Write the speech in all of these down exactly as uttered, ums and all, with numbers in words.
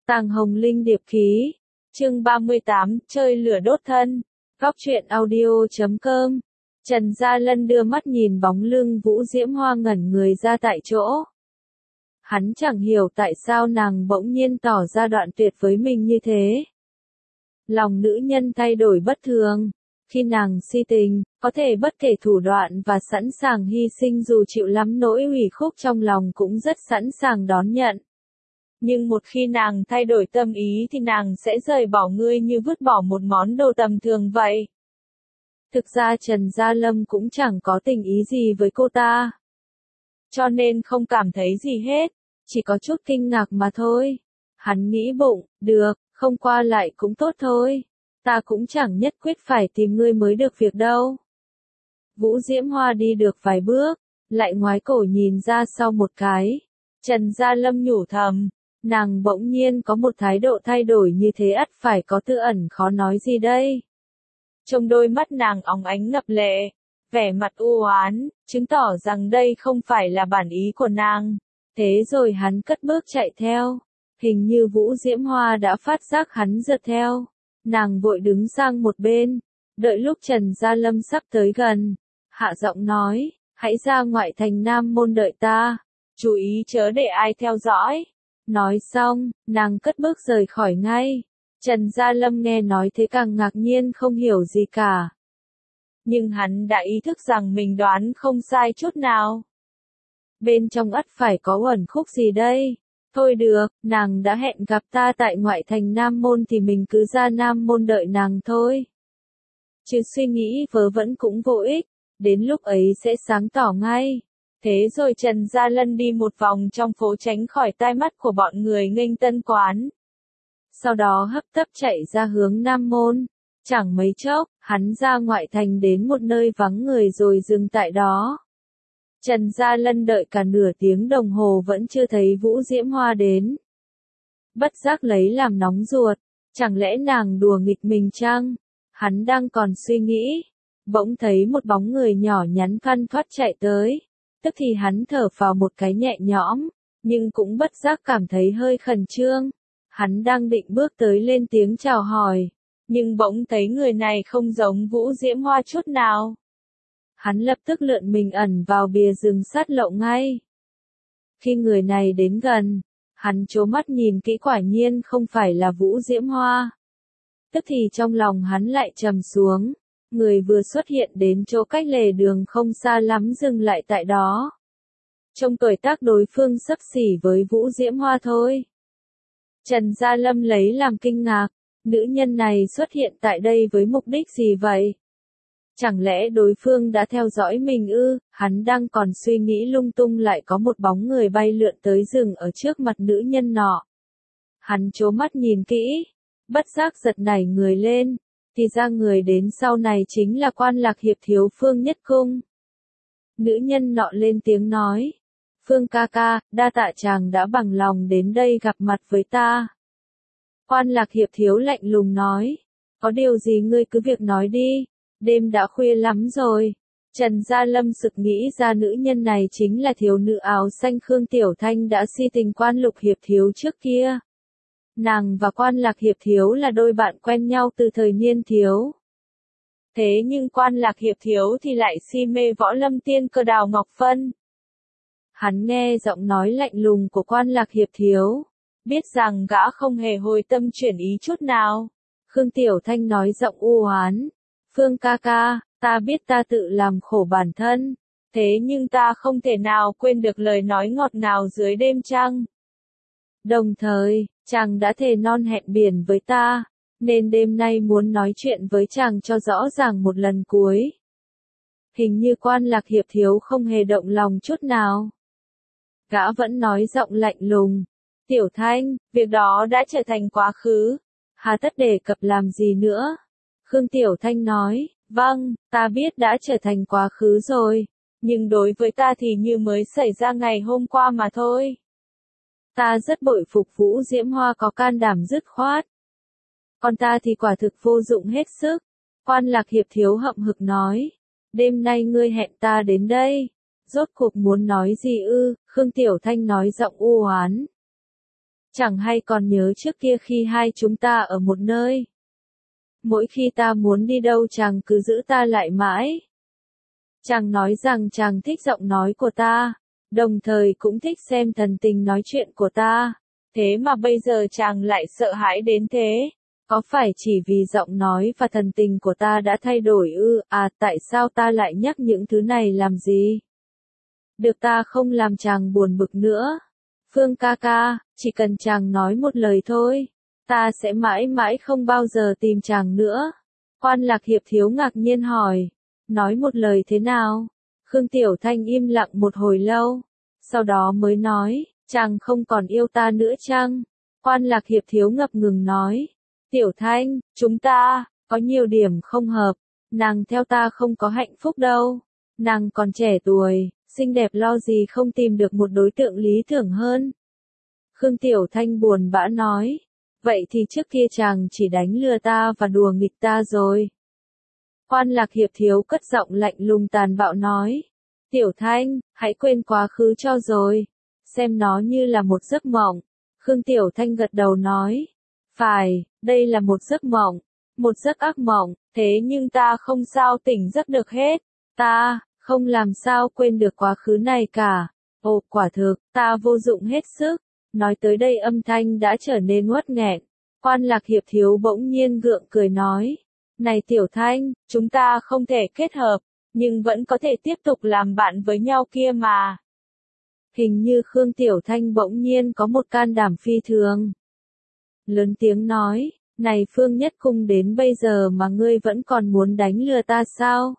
Tàng Hồng Linh điệp ký. Chương ba mươi tám, chơi lửa đốt thân. Góc truyện audio chấm com. Trần Gia Lân đưa mắt nhìn bóng lưng Vũ Diễm Hoa ngẩn người ra tại chỗ. Hắn chẳng hiểu tại sao nàng bỗng nhiên tỏ ra đoạn tuyệt với mình như thế. Lòng nữ nhân thay đổi bất thường. Khi nàng si tình, có thể bất kể thủ đoạn và sẵn sàng hy sinh dù chịu lắm nỗi ủy khúc trong lòng cũng rất sẵn sàng đón nhận. Nhưng một khi nàng thay đổi tâm ý thì nàng sẽ rời bỏ ngươi như vứt bỏ một món đồ tầm thường vậy. Thực ra Trần Gia Lâm cũng chẳng có tình ý gì với cô ta. Cho nên không cảm thấy gì hết, chỉ có chút kinh ngạc mà thôi. Hắn nghĩ bụng, được, không qua lại cũng tốt thôi. Ta cũng chẳng nhất quyết phải tìm ngươi mới được việc đâu. Vũ Diễm Hoa đi được vài bước, lại ngoái cổ nhìn ra sau một cái. Trần Gia Lâm nhủ thầm, nàng bỗng nhiên có một thái độ thay đổi như thế ắt phải có tư ẩn khó nói gì đây. Trong đôi mắt nàng óng ánh ngập lệ, vẻ mặt u oán, chứng tỏ rằng đây không phải là bản ý của nàng. Thế rồi hắn cất bước chạy theo, hình như Vũ Diễm Hoa đã phát giác hắn giật theo. Nàng vội đứng sang một bên, đợi lúc Trần Gia Lâm sắp tới gần, hạ giọng nói, hãy ra ngoại thành Nam Môn đợi ta, chú ý chớ để ai theo dõi. Nói xong, nàng cất bước rời khỏi ngay. Trần Gia Lâm nghe nói thế càng ngạc nhiên không hiểu gì cả. Nhưng hắn đã ý thức rằng mình đoán không sai chút nào. Bên trong ắt phải có uẩn khúc gì đây? Thôi được, nàng đã hẹn gặp ta tại ngoại thành Nam Môn thì mình cứ ra Nam Môn đợi nàng thôi. Chứ suy nghĩ vớ vẩn cũng vô ích, đến lúc ấy sẽ sáng tỏ ngay. Thế rồi Trần Gia Lân đi một vòng trong phố tránh khỏi tai mắt của bọn người nghênh tân quán. Sau đó hấp tấp chạy ra hướng Nam Môn. Chẳng mấy chốc, hắn ra ngoại thành đến một nơi vắng người rồi dừng tại đó. Trần Gia Lân đợi cả nửa tiếng đồng hồ vẫn chưa thấy Vũ Diễm Hoa đến. Bất giác lấy làm nóng ruột, chẳng lẽ nàng đùa nghịch mình chăng? Hắn đang còn suy nghĩ, bỗng thấy một bóng người nhỏ nhắn thoăn thoắt chạy tới. Tức thì hắn thở phào một cái nhẹ nhõm, nhưng cũng bất giác cảm thấy hơi khẩn trương. Hắn đang định bước tới lên tiếng chào hỏi, nhưng bỗng thấy người này không giống Vũ Diễm Hoa chút nào. Hắn lập tức lượn mình ẩn vào bìa rừng sát lậu ngay. Khi người này đến gần, hắn trố mắt nhìn kỹ quả nhiên không phải là Vũ Diễm Hoa. Tức thì trong lòng hắn lại trầm xuống, người vừa xuất hiện đến chỗ cách lề đường không xa lắm dừng lại tại đó. Trông tuổi tác đối phương xấp xỉ với Vũ Diễm Hoa thôi. Trần Gia Lâm lấy làm kinh ngạc, nữ nhân này xuất hiện tại đây với mục đích gì vậy? Chẳng lẽ đối phương đã theo dõi mình ư? Hắn đang còn suy nghĩ lung tung lại có một bóng người bay lượn tới dừng ở trước mặt nữ nhân nọ. Hắn trố mắt nhìn kỹ, bất giác giật nảy người lên, thì ra người đến sau này chính là Quan Lạc Hiệp thiếu Phương Nhất Cung. Nữ nhân nọ lên tiếng nói, Phương ca ca, đa tạ chàng đã bằng lòng đến đây gặp mặt với ta. Quan Lạc Hiệp thiếu lạnh lùng nói, có điều gì ngươi cứ việc nói đi. Đêm đã khuya lắm rồi. Trần Gia Lâm sực nghĩ ra nữ nhân này chính là thiếu nữ áo xanh Khương Tiểu Thanh đã si tình Quan Lục Hiệp thiếu trước kia. Nàng và Quan Lạc Hiệp thiếu là đôi bạn quen nhau từ thời niên thiếu. Thế nhưng Quan Lạc Hiệp thiếu thì lại si mê võ lâm tiên cơ Đào Ngọc Phân. Hắn nghe giọng nói lạnh lùng của Quan Lạc Hiệp thiếu, biết rằng gã không hề hồi tâm chuyển ý chút nào. Khương Tiểu Thanh nói giọng u oán, Phương ca ca, ta biết ta tự làm khổ bản thân, thế nhưng ta không thể nào quên được lời nói ngọt ngào dưới đêm trăng. Đồng thời, chàng đã thề non hẹn biển với ta, nên đêm nay muốn nói chuyện với chàng cho rõ ràng một lần cuối. Hình như Quan Lạc Hiệp thiếu không hề động lòng chút nào. Gã vẫn nói giọng lạnh lùng, Tiểu Thanh, việc đó đã trở thành quá khứ, hà tất đề cập làm gì nữa. Khương Tiểu Thanh nói, vâng, ta biết đã trở thành quá khứ rồi, nhưng đối với ta thì như mới xảy ra ngày hôm qua mà thôi. Ta rất bội phục Vũ Diễm Hoa có can đảm dứt khoát. Còn ta thì quả thực vô dụng hết sức. Quan Lạc Hiệp thiếu hậm hực nói, đêm nay ngươi hẹn ta đến đây, rốt cuộc muốn nói gì ư? Khương Tiểu Thanh nói giọng u oán. Chẳng hay còn nhớ trước kia khi hai chúng ta ở một nơi. Mỗi khi ta muốn đi đâu chàng cứ giữ ta lại mãi. Chàng nói rằng chàng thích giọng nói của ta, đồng thời cũng thích xem thần tình nói chuyện của ta. Thế mà bây giờ chàng lại sợ hãi đến thế. Có phải chỉ vì giọng nói và thần tình của ta đã thay đổi ư? À, tại sao ta lại nhắc những thứ này làm gì? Được, ta không làm chàng buồn bực nữa. Phương ca ca, chỉ cần chàng nói một lời thôi, ta sẽ mãi mãi không bao giờ tìm chàng nữa. Quan Lạc Hiệp Thiếu ngạc nhiên hỏi, nói một lời thế nào? Khương Tiểu Thanh im lặng một hồi lâu, sau đó mới nói, chàng không còn yêu ta nữa chăng? Quan Lạc Hiệp Thiếu ngập ngừng nói, Tiểu Thanh, chúng ta, có nhiều điểm không hợp, nàng theo ta không có hạnh phúc đâu, nàng còn trẻ tuổi, xinh đẹp lo gì không tìm được một đối tượng lý tưởng hơn. Khương Tiểu Thanh buồn bã nói, vậy thì trước kia chàng chỉ đánh lừa ta và đùa nghịch ta rồi. Quan Lạc Hiệp Thiếu cất giọng lạnh lùng tàn bạo nói, Tiểu Thanh, hãy quên quá khứ cho rồi, xem nó như là một giấc mộng. Khương Tiểu Thanh gật đầu nói, phải, đây là một giấc mộng, một giấc ác mộng, thế nhưng ta không sao tỉnh giấc được hết, ta, không làm sao quên được quá khứ này cả. Ồ, quả thực, ta vô dụng hết sức. Nói tới đây âm thanh đã trở nên uất nghẹn. Quan Lạc Hiệp Thiếu bỗng nhiên gượng cười nói, này Tiểu Thanh, chúng ta không thể kết hợp, nhưng vẫn có thể tiếp tục làm bạn với nhau kia mà. Hình như Khương Tiểu Thanh bỗng nhiên có một can đảm phi thường. Lớn tiếng nói, này Phương Nhất Cung, đến bây giờ mà ngươi vẫn còn muốn đánh lừa ta sao?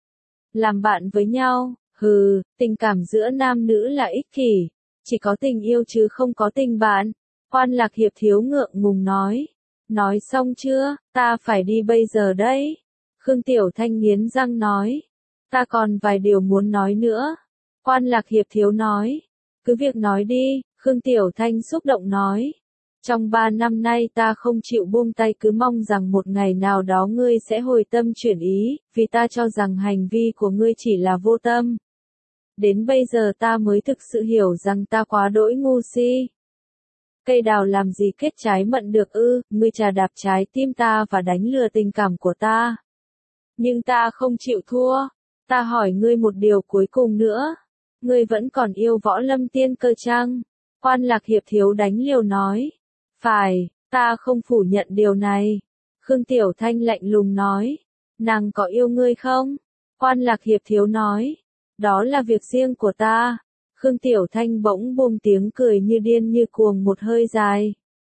Làm bạn với nhau, hừ, tình cảm giữa nam nữ là ích kỷ, chỉ có tình yêu chứ không có tình bạn. Quan Lạc Hiệp Thiếu ngượng ngùng nói, nói xong chưa, ta phải đi bây giờ đấy. Khương Tiểu Thanh nghiến răng nói, ta còn vài điều muốn nói nữa. Quan Lạc Hiệp Thiếu nói, cứ việc nói đi. Khương Tiểu Thanh xúc động nói, trong ba năm nay ta không chịu buông tay, cứ mong rằng một ngày nào đó ngươi sẽ hồi tâm chuyển ý, vì ta cho rằng hành vi của ngươi chỉ là vô tâm. Đến bây giờ ta mới thực sự hiểu rằng ta quá đỗi ngu si. Cây đào làm gì kết trái mận được ư? Ngươi chà đạp trái tim ta và đánh lừa tình cảm của ta. Nhưng ta không chịu thua. Ta hỏi ngươi một điều cuối cùng nữa. Ngươi vẫn còn yêu Võ Lâm Tiên Cơ chăng? Quan Lạc Hiệp Thiếu đánh liều nói. Phải, ta không phủ nhận điều này. Khương Tiểu Thanh lạnh lùng nói. Nàng có yêu ngươi không? Quan Lạc Hiệp Thiếu nói. Đó là việc riêng của ta. Khương Tiểu Thanh bỗng buông tiếng cười như điên như cuồng một hơi dài.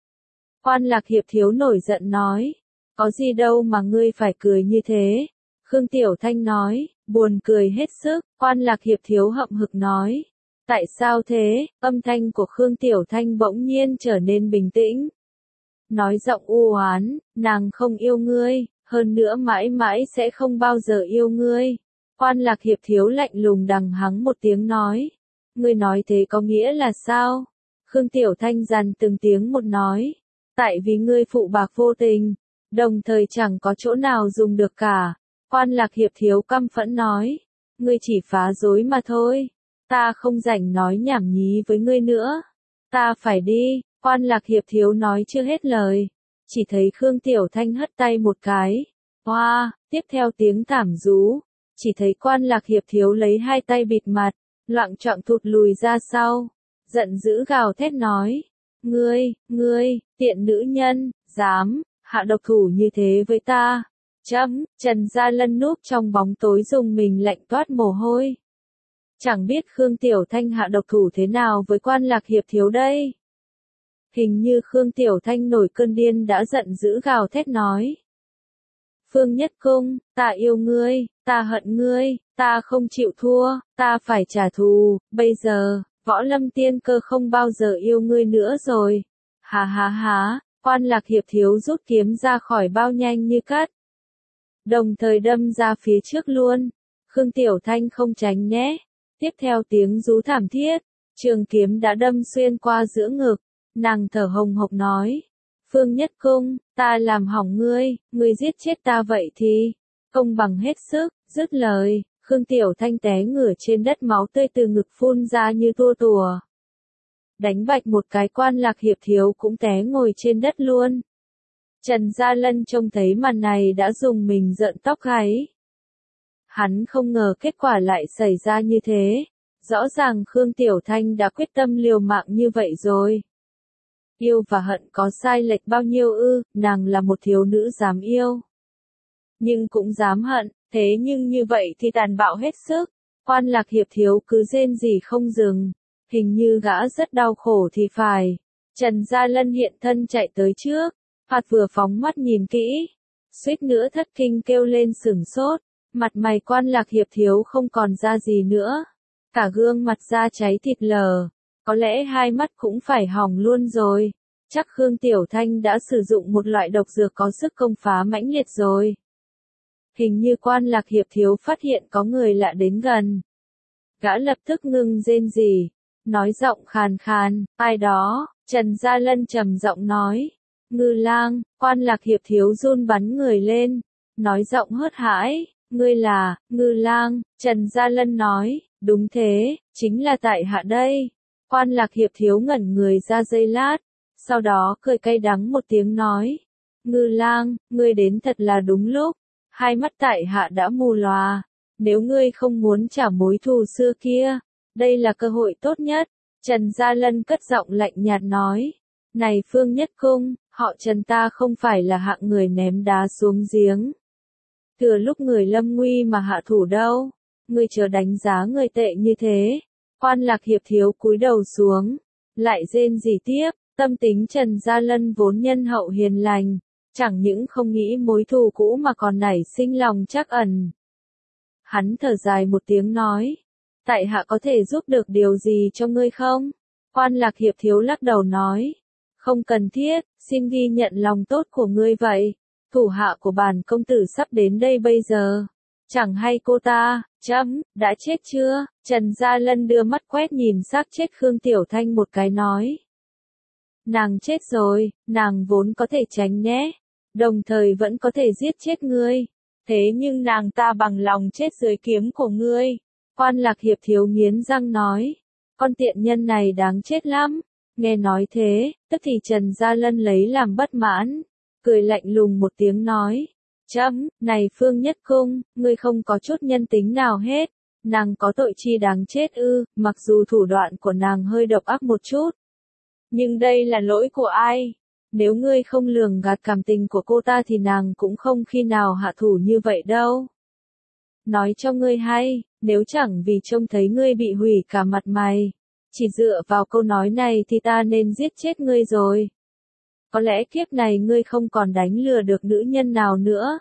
Quan Lạc Hiệp Thiếu nổi giận nói. Có gì đâu mà ngươi phải cười như thế. Khương Tiểu Thanh nói, buồn cười hết sức. Quan Lạc Hiệp Thiếu hậm hực nói. Tại sao thế? Âm thanh của Khương Tiểu Thanh bỗng nhiên trở nên bình tĩnh. Nói giọng u oán, nàng không yêu ngươi, hơn nữa mãi mãi sẽ không bao giờ yêu ngươi. Quan Lạc Hiệp Thiếu lạnh lùng đằng hắng một tiếng nói. Ngươi nói thế có nghĩa là sao? Khương Tiểu Thanh dằn từng tiếng một nói. Tại vì ngươi phụ bạc vô tình, đồng thời chẳng có chỗ nào dùng được cả. Quan Lạc Hiệp Thiếu căm phẫn nói. Ngươi chỉ phá rối mà thôi. Ta không rảnh nói nhảm nhí với ngươi nữa. Ta phải đi. Quan Lạc Hiệp Thiếu nói chưa hết lời. Chỉ thấy Khương Tiểu Thanh hất tay một cái. Hoa, wow, tiếp theo tiếng thảm rú. Chỉ thấy Quan Lạc Hiệp Thiếu lấy hai tay bịt mặt, loạng choạng thụt lùi ra sau. Giận dữ gào thét nói. Ngươi, ngươi, tiện nữ nhân, dám, hạ độc thủ như thế với ta. Chấm, Trần Gia Lân núp trong bóng tối dùng mình lạnh toát mồ hôi. Chẳng biết Khương Tiểu Thanh hạ độc thủ thế nào với Quan Lạc Hiệp Thiếu đây. Hình như Khương Tiểu Thanh nổi cơn điên đã giận dữ gào thét nói. Phương Nhất Cung, ta yêu ngươi, ta hận ngươi, ta không chịu thua, ta phải trả thù, bây giờ, Võ Lâm Tiên Cơ không bao giờ yêu ngươi nữa rồi. Hà hà hà, Quan Lạc Hiệp Thiếu rút kiếm ra khỏi bao nhanh như cắt. Đồng thời đâm ra phía trước luôn. Khương Tiểu Thanh không tránh né. Tiếp theo tiếng rú thảm thiết, trường kiếm đã đâm xuyên qua giữa ngực. Nàng thở hồng hộc nói. Phương Nhất Cung, ta làm hỏng ngươi, ngươi giết chết ta vậy thì, công bằng hết sức. Dứt lời, Khương Tiểu Thanh té ngửa trên đất, máu tươi từ ngực phun ra như tua tùa. đánh bạch một cái Quan Lạc Hiệp thiếu cũng té ngồi trên đất luôn. Trần Gia Lân trông thấy màn này đã rùng mình rợn tóc gáy. Hắn không ngờ kết quả lại xảy ra như thế. Rõ ràng Khương Tiểu Thanh đã quyết tâm liều mạng như vậy rồi. Yêu và hận có sai lệch bao nhiêu ư, nàng là một thiếu nữ dám yêu. Nhưng cũng dám hận, thế nhưng như vậy thì tàn bạo hết sức. Quan Lạc Hiệp thiếu cứ rên rỉ không dừng. Hình như gã rất đau khổ thì phải. Trần Gia Lân hiện thân chạy tới trước. Phạt vừa phóng mắt nhìn kỹ. Suýt nữa thất kinh kêu lên sửng sốt. Mặt mày Quan Lạc Hiệp thiếu không còn ra gì nữa. Cả gương mặt da cháy thịt lờ. Có lẽ hai mắt cũng phải hỏng luôn rồi. Chắc Khương Tiểu Thanh đã sử dụng một loại độc dược có sức công phá mãnh liệt rồi. Hình như Quan Lạc Hiệp thiếu phát hiện có người lạ đến gần. Gã lập tức ngưng rên rỉ. Nói giọng khàn khàn, ai đó, Trần Gia Lân trầm giọng nói. Ngư Lang, Quan Lạc Hiệp thiếu run bắn người lên. Nói giọng hớt hãi, ngươi là, Ngư Lang, Trần Gia Lân nói, đúng thế, chính là tại hạ đây. Quan Lạc Hiệp thiếu ngẩn người ra giây lát, sau đó cười cay đắng một tiếng nói. Ngư Lang, ngươi đến thật là đúng lúc, hai mắt tại hạ đã mù lòa, nếu ngươi không muốn trả mối thù xưa kia, đây là cơ hội tốt nhất. Trần Gia Lân cất giọng lạnh nhạt nói. Này Phương Nhất Cung, họ Trần ta không phải là hạng người ném đá xuống giếng. Thừa lúc người lâm nguy mà hạ thủ đâu, ngươi chớ đánh giá người tệ như thế. Quan Lạc Hiệp thiếu cúi đầu xuống, lại rên rỉ tiếp, tâm tính Trần Gia Lân vốn nhân hậu hiền lành, chẳng những không nghĩ mối thù cũ mà còn nảy sinh lòng trắc ẩn. Hắn thở dài một tiếng nói, tại hạ có thể giúp được điều gì cho ngươi không? Quan Lạc Hiệp thiếu lắc đầu nói, không cần thiết, xin ghi nhận lòng tốt của ngươi vậy. Thủ hạ của bản công tử sắp đến đây bây giờ. Chẳng hay cô ta, chấm, đã chết chưa? Trần Gia Lân đưa mắt quét nhìn xác chết Khương Tiểu Thanh một cái nói. Nàng chết rồi, nàng vốn có thể tránh né, đồng thời vẫn có thể giết chết ngươi. Thế nhưng nàng ta bằng lòng chết dưới kiếm của ngươi. Quan Lạc Hiệp thiếu nghiến răng nói. Con tiện nhân này đáng chết lắm. Nghe nói thế, tức thì Trần Gia Lân lấy làm bất mãn. Cười lạnh lùng một tiếng nói. Chấm, này Phương Nhất Cung, ngươi không có chút nhân tính nào hết. Nàng có tội chi đáng chết ư, mặc dù thủ đoạn của nàng hơi độc ác một chút. Nhưng đây là lỗi của ai? Nếu ngươi không lường gạt cảm tình của cô ta thì nàng cũng không khi nào hạ thủ như vậy đâu. Nói cho ngươi hay, nếu chẳng vì trông thấy ngươi bị hủy cả mặt mày, chỉ dựa vào câu nói này thì ta nên giết chết ngươi rồi. Có lẽ kiếp này ngươi không còn đánh lừa được nữ nhân nào nữa.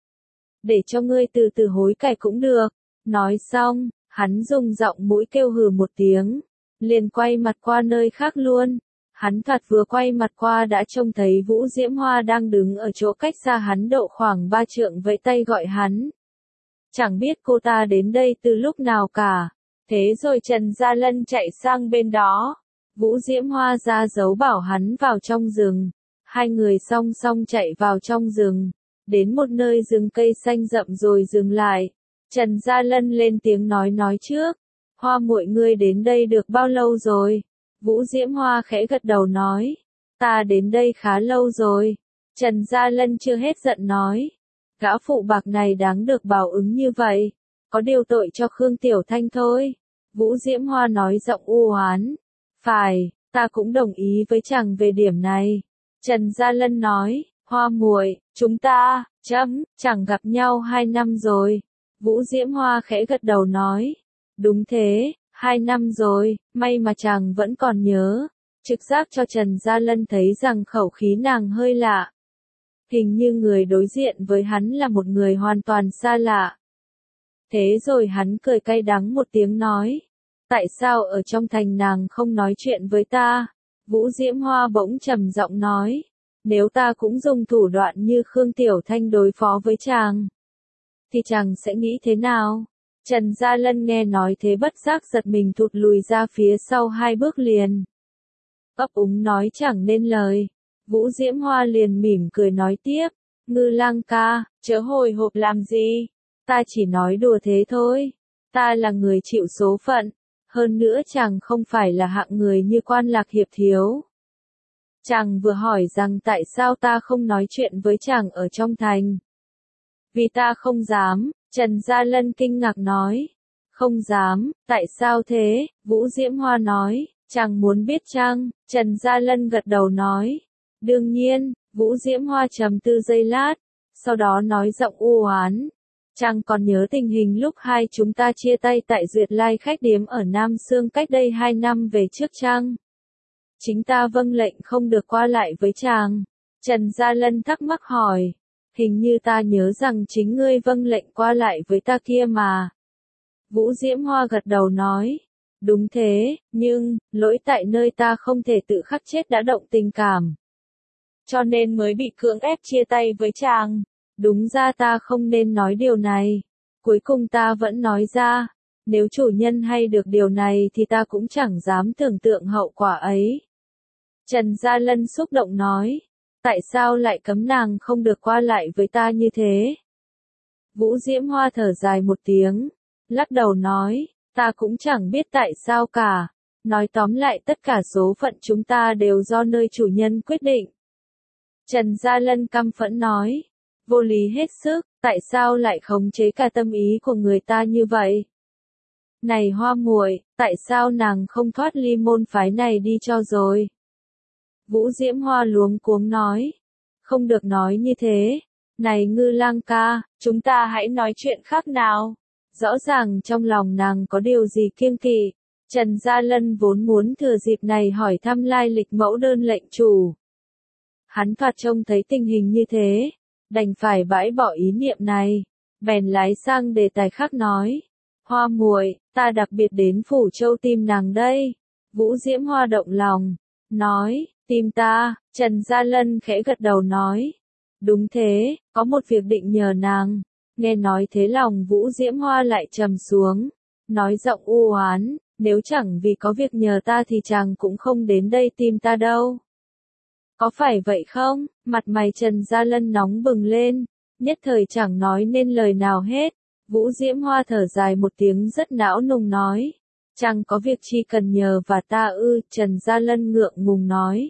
Để cho ngươi từ từ hối cải cũng được. Nói xong, hắn dùng giọng mũi kêu hừ một tiếng, liền quay mặt qua nơi khác luôn. Hắn thật vừa quay mặt qua đã trông thấy Vũ Diễm Hoa đang đứng ở chỗ cách xa hắn độ khoảng ba trượng vẫy tay gọi hắn. Chẳng biết cô ta đến đây từ lúc nào cả. Thế rồi Trần Gia Lân chạy sang bên đó. Vũ Diễm Hoa ra dấu bảo hắn vào trong rừng. Hai người song song chạy vào trong rừng. Đến một nơi rừng cây xanh rậm rồi dừng lại. Trần Gia Lân lên tiếng nói nói trước. Hoa muội ngươi đến đây được bao lâu rồi? Vũ Diễm Hoa khẽ gật đầu nói. Ta đến đây khá lâu rồi. Trần Gia Lân chưa hết giận nói. Gã phụ bạc này đáng được báo ứng như vậy. Có điều tội cho Khương Tiểu Thanh thôi. Vũ Diễm Hoa nói giọng u oán. Phải, ta cũng đồng ý với chàng về điểm này. Trần Gia Lân nói, Hoa muội, chúng ta, chấm, chẳng gặp nhau hai năm rồi. Vũ Diễm Hoa khẽ gật đầu nói. Đúng thế, hai năm rồi, may mà chàng vẫn còn nhớ. Trực giác cho Trần Gia Lân thấy rằng khẩu khí nàng hơi lạ. Hình như người đối diện với hắn là một người hoàn toàn xa lạ. Thế rồi hắn cười cay đắng một tiếng nói. Tại sao ở trong thành nàng không nói chuyện với ta? Vũ Diễm Hoa bỗng trầm giọng nói. Nếu ta cũng dùng thủ đoạn như Khương Tiểu Thanh đối phó với chàng, thì chàng sẽ nghĩ thế nào? Trần Gia Lân nghe nói thế bất giác giật mình thụt lùi ra phía sau hai bước liền. Ấp úng nói chẳng nên lời. Vũ Diễm Hoa liền mỉm cười nói tiếp. Ngư Lang ca, chớ hồi hộp làm gì? Ta chỉ nói đùa thế thôi. Ta là người chịu số phận. hơn nữa chàng không phải là hạng người như Quan Lạc Hiệp thiếu. Chàng vừa hỏi rằng tại sao ta không nói chuyện với chàng ở trong thành. Vì ta không dám, Trần Gia Lân kinh ngạc nói. Không dám, tại sao thế? Vũ Diễm Hoa nói, chàng muốn biết chăng? Trần Gia Lân gật đầu nói. Đương nhiên, Vũ Diễm Hoa trầm tư giây lát, sau đó nói giọng u oán. Chàng còn nhớ tình hình lúc hai chúng ta chia tay tại Duyệt Lai khách điếm ở Nam Sương cách đây hai năm về trước chăng? Chính ta vâng lệnh không được qua lại với chàng. Trần Gia Lân thắc mắc hỏi. Hình như ta nhớ rằng chính ngươi vâng lệnh qua lại với ta kia mà. Vũ Diễm Hoa gật đầu nói. Đúng thế, nhưng, lỗi tại nơi ta không thể tự khắc chết đã động tình cảm. Cho nên mới bị cưỡng ép chia tay với chàng. Đúng ra ta không nên nói điều này. Cuối cùng ta vẫn nói ra. Nếu chủ nhân hay được điều này thì ta cũng chẳng dám tưởng tượng hậu quả ấy. Trần Gia Lân xúc động nói. Tại sao lại cấm nàng không được qua lại với ta như thế? Vũ Diễm Hoa thở dài một tiếng, lắc đầu nói, ta cũng chẳng biết tại sao cả. Nói tóm lại tất cả số phận chúng ta đều do nơi chủ nhân quyết định. Trần Gia Lân căm phẫn nói, vô lý hết sức, tại sao lại khống chế cả tâm ý của người ta như vậy? Này Hoa muội, tại sao nàng không thoát ly môn phái này đi cho rồi? Vũ Diễm Hoa luống cuống nói, không được nói như thế. Này Ngư Lang ca, chúng ta hãy nói chuyện khác nào. Rõ ràng trong lòng nàng có điều gì kiêng kỵ. Trần Gia Lân vốn muốn thừa dịp này hỏi thăm lai lịch mẫu đơn lệnh chủ. Hắn thoạt trông thấy tình hình như thế, đành phải bãi bỏ ý niệm này, bèn lái sang đề tài khác nói. Hoa muội, ta đặc biệt đến Phủ Châu tìm nàng đây. Vũ Diễm Hoa động lòng, nói, tìm ta. Trần Gia Lân khẽ gật đầu nói. Đúng thế, có một việc định nhờ nàng. Nghe nói thế lòng Vũ Diễm Hoa lại trầm xuống, nói giọng u oán, nếu chẳng vì có việc nhờ ta thì chàng cũng không đến đây tìm ta đâu. Có phải vậy không? Mặt mày Trần Gia Lân nóng bừng lên, nhất thời chẳng nói nên lời nào hết. Vũ Diễm Hoa thở dài một tiếng rất não nùng nói, chàng có việc chi cần nhờ và ta ư? Trần Gia Lân ngượng ngùng nói.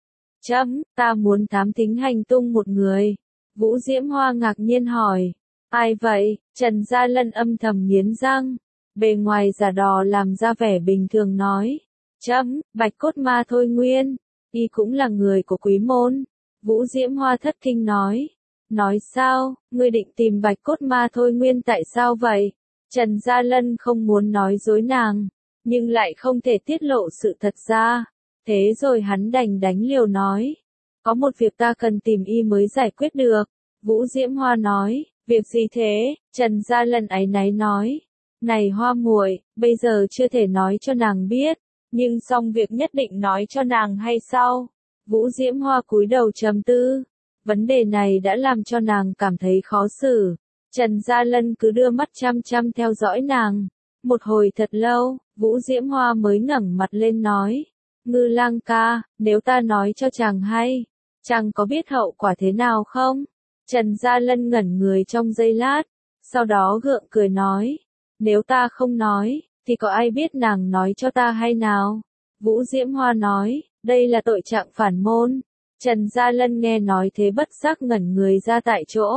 Chấm, ta muốn thám thính hành tung một người. Vũ Diễm Hoa ngạc nhiên hỏi, ai vậy? Trần Gia Lân âm thầm nghiến răng, bề ngoài giả đò làm ra vẻ bình thường nói, chấm, Bạch Cốt Ma Thôi Nguyên, y cũng là người của Quý môn. Vũ Diễm Hoa thất kinh nói, nói sao, ngươi định tìm Bạch Cốt Ma Thôi Nguyên tại sao vậy? Trần Gia Lân không muốn nói dối nàng, nhưng lại không thể tiết lộ sự thật ra. Thế rồi hắn đành đánh liều nói, có một việc ta cần tìm y mới giải quyết được. Vũ Diễm Hoa nói, việc gì thế? Trần Gia Lân áy náy nói, này Hoa muội, bây giờ chưa thể nói cho nàng biết, nhưng xong việc nhất định nói cho nàng hay sau. Vũ Diễm Hoa cúi đầu trầm tư, vấn đề này đã làm cho nàng cảm thấy khó xử. Trần Gia Lân cứ đưa mắt chăm chăm theo dõi nàng, một hồi thật lâu, Vũ Diễm Hoa mới ngẩng mặt lên nói, Ngư Lang ca, nếu ta nói cho chàng hay, chàng có biết hậu quả thế nào không? Trần Gia Lân ngẩn người trong giây lát, sau đó gượng cười nói, nếu ta không nói, thì có ai biết nàng nói cho ta hay nào? Vũ Diễm Hoa nói, đây là tội trạng phản môn. Trần Gia Lân nghe nói thế bất giác ngẩn người ra tại chỗ.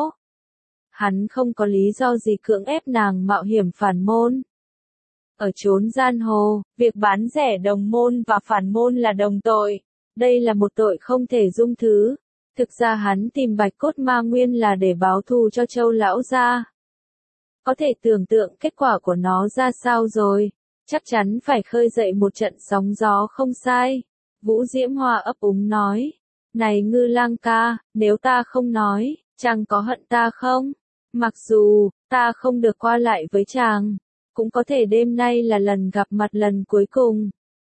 Hắn không có lý do gì cưỡng ép nàng mạo hiểm phản môn. Ở chốn giang hồ, việc bán rẻ đồng môn và phản môn là đồng tội. Đây là một tội không thể dung thứ. Thực ra hắn tìm Bạch Cốt Ma Nguyên là để báo thù cho Châu lão gia. Có thể tưởng tượng kết quả của nó ra sao rồi. Chắc chắn phải khơi dậy một trận sóng gió không sai. Vũ Diễm Hoa ấp úng nói. Này Ngư Lang ca, nếu ta không nói, chàng có hận ta không? Mặc dù, ta không được qua lại với chàng, cũng có thể đêm nay là lần gặp mặt lần cuối cùng.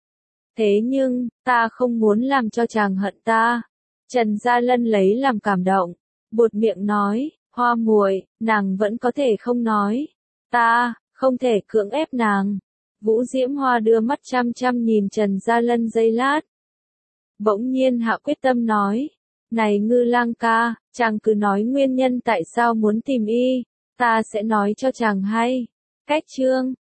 Thế nhưng, ta không muốn làm cho chàng hận ta. Trần Gia Lân lấy làm cảm động, buột miệng nói, Hoa muội, nàng vẫn có thể không nói. Ta, không thể cưỡng ép nàng. Vũ Diễm Hoa đưa mắt chăm chăm nhìn Trần Gia Lân giây lát. Bỗng nhiên hạ quyết tâm nói, này Ngư Lang ca, chàng cứ nói nguyên nhân tại sao muốn tìm y, ta sẽ nói cho chàng hay. Cách chương